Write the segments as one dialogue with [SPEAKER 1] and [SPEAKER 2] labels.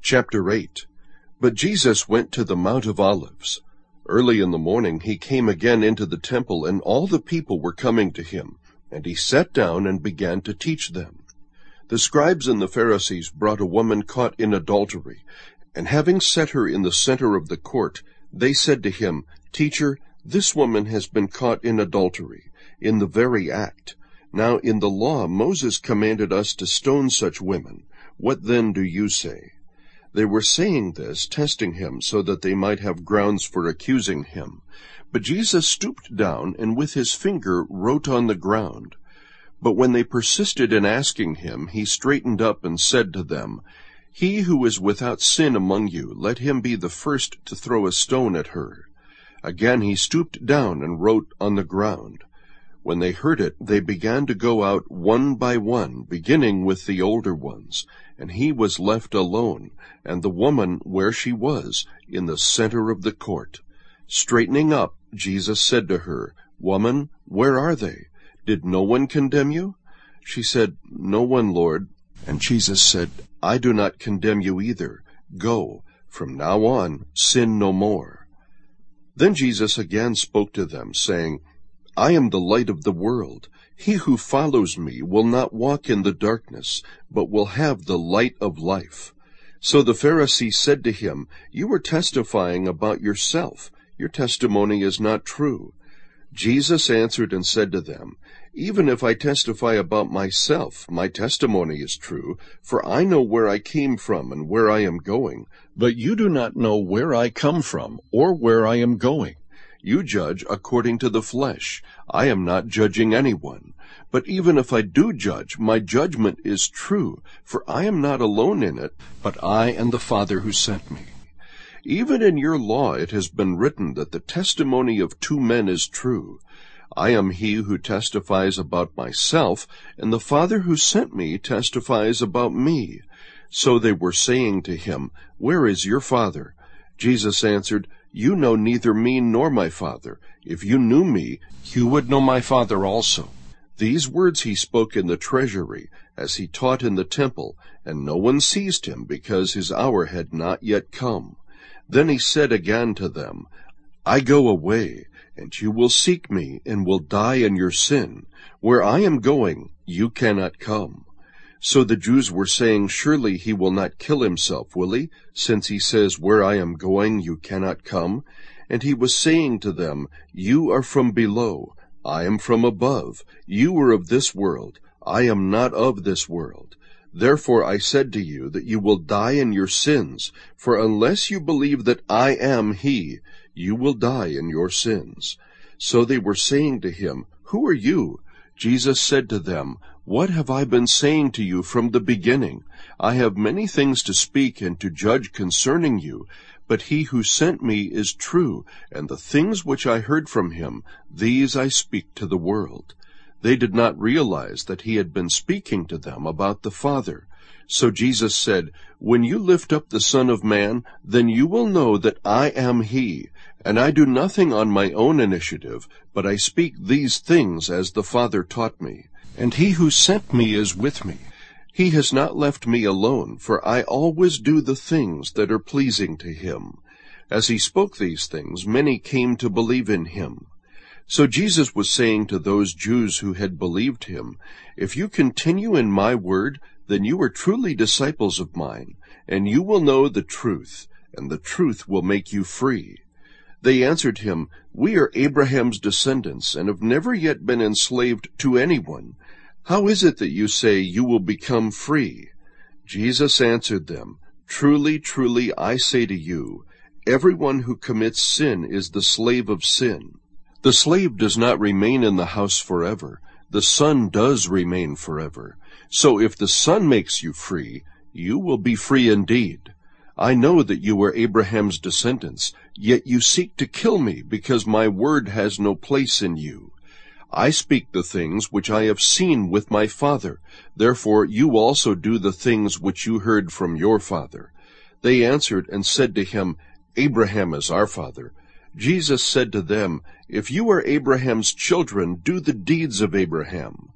[SPEAKER 1] Chapter 8. But Jesus went to the Mount of Olives. Early in the morning he came again into the temple, and all the people were coming to him, and he sat down and began to teach them. The scribes and the Pharisees brought a woman caught in adultery, and having set her in the center of the court, they said to him, "Teacher, this woman has been caught in adultery, in the very act. Now in the law Moses commanded us to stone such women. What then do you say?" They were saying this, testing him, so that they might have grounds for accusing him. But Jesus stooped down and with his finger wrote on the ground. But when they persisted in asking him, he straightened up and said to them, "He who is without sin among you, let him be the first to throw a stone at her." Again he stooped down and wrote on the ground. When they heard it, they began to go out one by one, beginning with the older ones. And he was left alone, and the woman where she was, in the center of the court. Straightening up, Jesus said to her, "Woman, where are they? Did no one condemn you?" She said, "No one, Lord." And Jesus said, "I do not condemn you either. Go, from now on, sin no more." Then Jesus again spoke to them, saying, "I am the light of the world. He who follows me will not walk in the darkness, but will have the light of life." So the Pharisees said to him, "You are testifying about yourself. Your testimony is not true." Jesus answered and said to them, "Even if I testify about myself, my testimony is true, for I know where I came from and where I am going. But you do not know where I come from or where I am going. You judge according to the flesh. I am not judging anyone. But even if I do judge, my judgment is true, for I am not alone in it, but I and the Father who sent me. Even in your law it has been written that the testimony of two men is true. I am he who testifies about myself, and the Father who sent me testifies about me." So they were saying to him, "Where is your Father?" Jesus answered, "You know neither me nor my Father. If you knew me, you would know my Father also." These words he spoke in the treasury, as he taught in the temple, and no one seized him, because his hour had not yet come. Then he said again to them, "I go away, and you will seek me, and will die in your sin. Where I am going, you cannot come." So the Jews were saying, "Surely he will not kill himself, will he? Since he says, 'Where I am going, you cannot come.'" And he was saying to them, "You are from below, I am from above. You are of this world, I am not of this world. Therefore I said to you that you will die in your sins, for unless you believe that I am he, you will die in your sins." So they were saying to him, "Who are you?" Jesus said to them, "What have I been saying to you from the beginning? I have many things to speak and to judge concerning you, but he who sent me is true, and the things which I heard from him, these I speak to the world." They did not realize that he had been speaking to them about the Father. So Jesus said, "When you lift up the Son of Man, then you will know that I am he, and I do nothing on my own initiative, but I speak these things as the Father taught me. And he who sent me is with me. He has not left me alone, for I always do the things that are pleasing to him." As he spoke these things, many came to believe in him. So Jesus was saying to those Jews who had believed him, "If you continue in my word, then you are truly disciples of mine, and you will know the truth, and the truth will make you free." They answered him, "We are Abraham's descendants, and have never yet been enslaved to anyone. How is it that you say you will become free?" Jesus answered them, "Truly, truly, I say to you, everyone who commits sin is the slave of sin. The slave does not remain in the house forever. The Son does remain forever. So if the Son makes you free, you will be free indeed. I know that you are Abraham's descendants, yet you seek to kill me, because my word has no place in you. I speak the things which I have seen with my Father. Therefore you also do the things which you heard from your father." They answered and said to him, "Abraham is our father." Jesus said to them, "If you are Abraham's children, do the deeds of Abraham.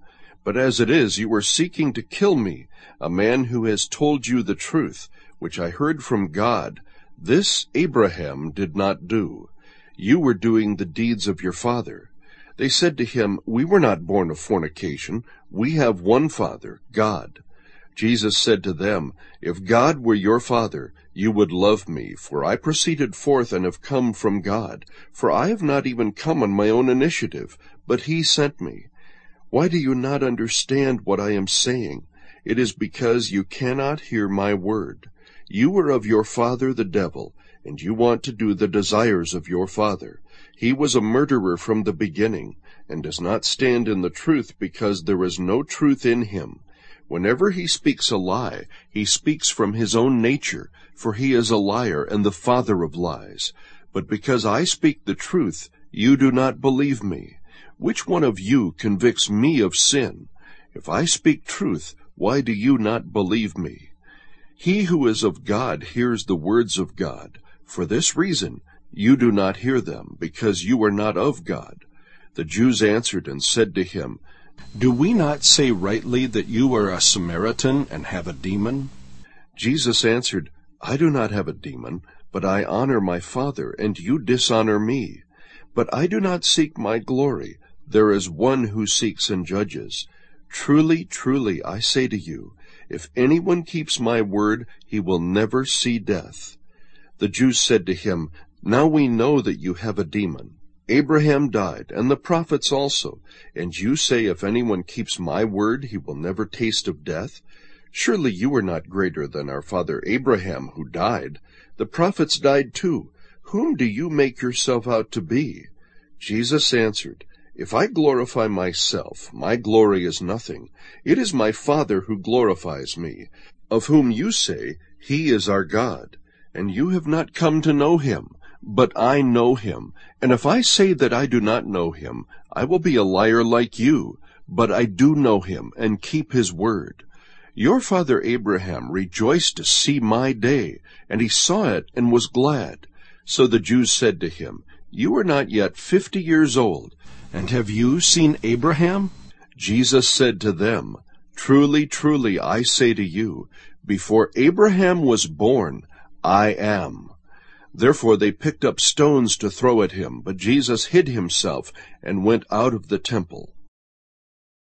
[SPEAKER 1] But as it is, you are seeking to kill me, a man who has told you the truth, which I heard from God. This Abraham did not do. You were doing the deeds of your father." They said to him, "We were not born of fornication. We have one Father, God." Jesus said to them, "If God were your Father, you would love me, for I proceeded forth and have come from God. For I have not even come on my own initiative, but he sent me. Why do you not understand what I am saying? It is because you cannot hear my word. You are of your father the devil, and you want to do the desires of your father. He was a murderer from the beginning, and does not stand in the truth, because there is no truth in him. Whenever he speaks a lie, he speaks from his own nature, for he is a liar and the father of lies. But because I speak the truth, you do not believe me. Which one of you convicts me of sin? If I speak truth, why do you not believe me? He who is of God hears the words of God. For this reason you do not hear them, because you are not of God." The Jews answered and said to him, "Do we not say rightly that you are a Samaritan and have a demon?" Jesus answered, "I do not have a demon, but I honor my Father, and you dishonor me. But I do not seek my glory. There is one who seeks and judges. Truly, truly, I say to you, if anyone keeps my word, he will never see death." The Jews said to him, "Now we know that you have a demon. Abraham died, and the prophets also, and you say if anyone keeps my word, he will never taste of death? Surely you are not greater than our father Abraham, who died. The prophets died too. Whom do you make yourself out to be?" Jesus answered, "If I glorify myself, my glory is nothing. It is my Father who glorifies me, of whom you say, 'He is our God.' And you have not come to know him, but I know him. And if I say that I do not know him, I will be a liar like you. But I do know him and keep his word. Your father Abraham rejoiced to see my day, and he saw it and was glad." So the Jews said to him, "You are not yet 50 years old, and have you seen Abraham?" Jesus said to them, "Truly, truly, I say to you, before Abraham was born, I am." Therefore they picked up stones to throw at him, but Jesus hid himself and went out of the temple.